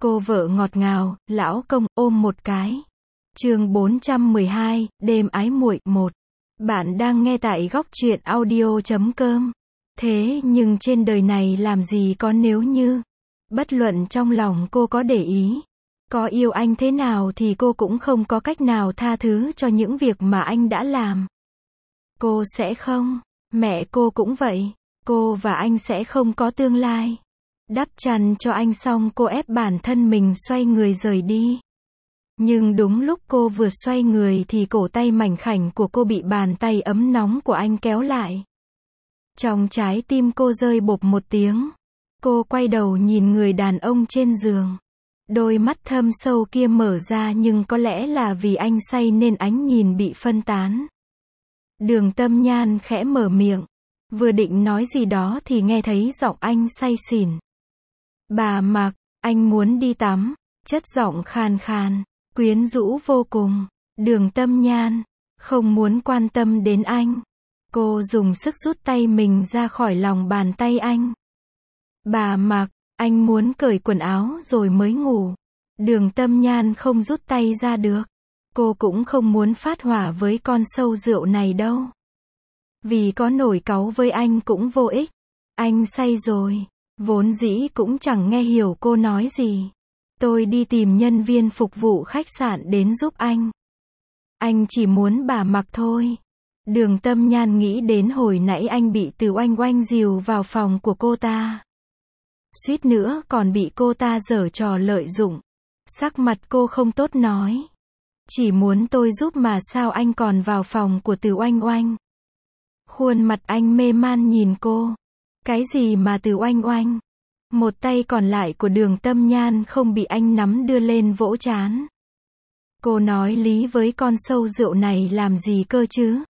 Cô vợ ngọt ngào, lão công, ôm một cái. Chương 412, đêm ái muội 1. Bạn đang nghe tại góc truyện audio.com. Thế nhưng trên đời này làm gì có nếu như. Bất luận trong lòng cô có để ý, có yêu anh thế nào thì cô cũng không có cách nào tha thứ cho những việc mà anh đã làm. Cô sẽ không. Mẹ cô cũng vậy. Cô và anh sẽ không có tương lai. Đắp chăn cho anh xong cô ép bản thân mình xoay người rời đi. Nhưng đúng lúc cô vừa xoay người thì cổ tay mảnh khảnh của cô bị bàn tay ấm nóng của anh kéo lại. Trong trái tim cô rơi bộp một tiếng. Cô quay đầu nhìn người đàn ông trên giường. Đôi mắt thâm sâu kia mở ra nhưng có lẽ là vì anh say nên ánh nhìn bị phân tán. Đường Tâm Nhan khẽ mở miệng. Vừa định nói gì đó thì nghe thấy giọng anh say xỉn. Bà Mạc, anh muốn đi tắm. Chất giọng khàn khàn, quyến rũ vô cùng. Đường Tâm Nhan không muốn quan tâm đến anh. Cô dùng sức rút tay mình ra khỏi lòng bàn tay anh. Bà Mạc, anh muốn cởi quần áo rồi mới ngủ. Đường Tâm Nhan không rút tay ra được. Cô cũng không muốn phát hỏa với con sâu rượu này đâu. Vì có nổi cáu với anh cũng vô ích. Anh say rồi. Vốn dĩ cũng chẳng nghe hiểu cô nói gì. Tôi đi tìm nhân viên phục vụ khách sạn đến giúp anh. Anh chỉ muốn bà Mặc thôi. Đường Tâm Nhan nghĩ đến hồi nãy anh bị Từ Oanh Oanh dìu vào phòng của cô ta. Suýt nữa còn bị cô ta giở trò lợi dụng. Sắc mặt cô không tốt nói. Chỉ muốn tôi giúp mà sao anh còn vào phòng của Từ Oanh Oanh. Khuôn mặt anh mê man nhìn cô. Cái gì mà Từ Oanh Oanh? Một tay còn lại của Đường Tâm Nhan không bị anh nắm đưa lên vỗ trán. Cô nói lý với con sâu rượu này làm gì cơ chứ?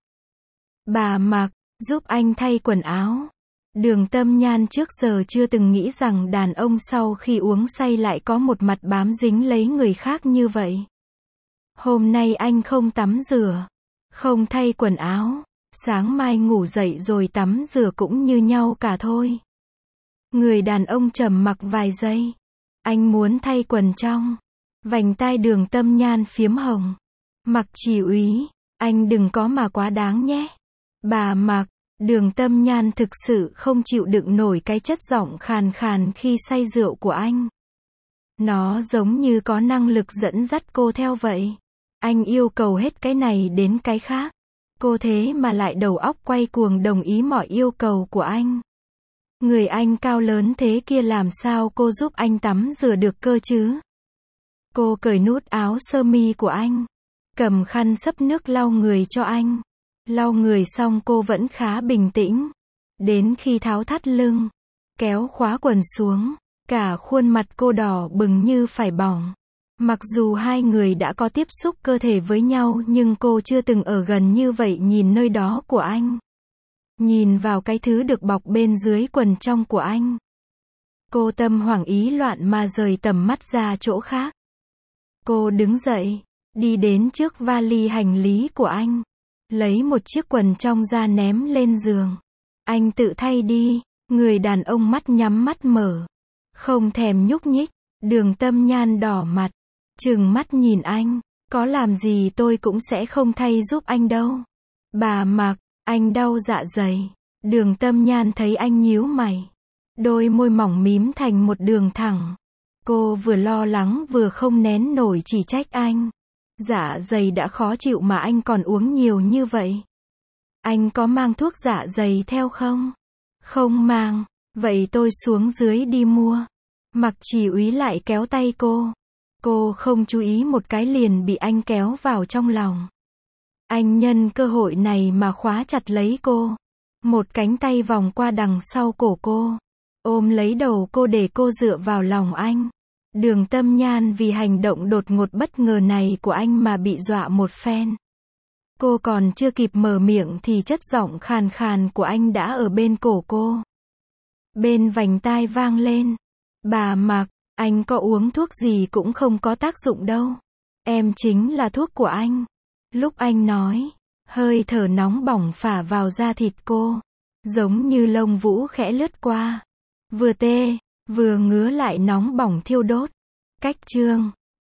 Bà Mạc, giúp anh thay quần áo. Đường Tâm Nhan trước giờ chưa từng nghĩ rằng đàn ông sau khi uống say lại có một mặt bám dính lấy người khác như vậy. Hôm nay anh không tắm rửa, không thay quần áo, sáng mai ngủ dậy rồi tắm rửa cũng như nhau cả thôi. Người đàn ông trầm mặc vài giây. Anh muốn thay quần trong. Vành tai Đường Tâm Nhan phiếm hồng. Mặc chỉ úy, anh đừng có mà quá đáng nhé. Bà Mạc, Đường Tâm Nhan thực sự không chịu đựng nổi cái chất giọng khàn khàn khi say rượu của anh. Nó giống như có năng lực dẫn dắt cô theo vậy. Anh yêu cầu hết cái này đến cái khác. Cô thế mà lại đầu óc quay cuồng đồng ý mọi yêu cầu của anh. Người anh cao lớn thế kia làm sao cô giúp anh tắm rửa được cơ chứ? Cô cởi nút áo sơ mi của anh. Cầm khăn xấp nước lau người cho anh. Lau người xong cô vẫn khá bình tĩnh. Đến khi tháo thắt lưng, kéo khóa quần xuống, cả khuôn mặt cô đỏ bừng như phải bỏng. Mặc dù hai người đã có tiếp xúc cơ thể với nhau nhưng cô chưa từng ở gần như vậy nhìn nơi đó của anh. Nhìn vào cái thứ được bọc bên dưới quần trong của anh. Cô tâm hoảng ý loạn mà rời tầm mắt ra chỗ khác. Cô đứng dậy, đi đến trước vali hành lý của anh. Lấy một chiếc quần trong ra ném lên giường. Anh tự thay đi. Người đàn ông mắt nhắm mắt mở. Không thèm nhúc nhích. Đường Tâm Nhan đỏ mặt. Trừng mắt nhìn anh. Có làm gì tôi cũng sẽ không thay giúp anh đâu. Bà Mạc, anh đau dạ dày. Đường Tâm Nhan thấy anh nhíu mày. Đôi môi mỏng mím thành một đường thẳng. Cô vừa lo lắng vừa không nén nổi chỉ trách anh. Dạ dày đã khó chịu mà anh còn uống nhiều như vậy. Anh có mang thuốc dạ dày theo không? Không mang. Vậy tôi xuống dưới đi mua. Mặc chỉ úy lại kéo tay cô. Cô không chú ý một cái liền bị anh kéo vào trong lòng. Anh nhân cơ hội này mà khóa chặt lấy cô. Một cánh tay vòng qua đằng sau cổ cô. Ôm lấy đầu cô để cô dựa vào lòng anh. Đường Tâm Nhan vì hành động đột ngột bất ngờ này của anh mà bị dọa một phen. Cô còn chưa kịp mở miệng thì chất giọng khàn khàn của anh đã ở bên cổ cô. Bên vành tai vang lên. Bà Mạc, anh có uống thuốc gì cũng không có tác dụng đâu. Em chính là thuốc của anh. Lúc anh nói, hơi thở nóng bỏng phả vào da thịt cô. Giống như lông vũ khẽ lướt qua. Vừa tê, vừa ngứa lại nóng bỏng thiêu đốt. Cách chương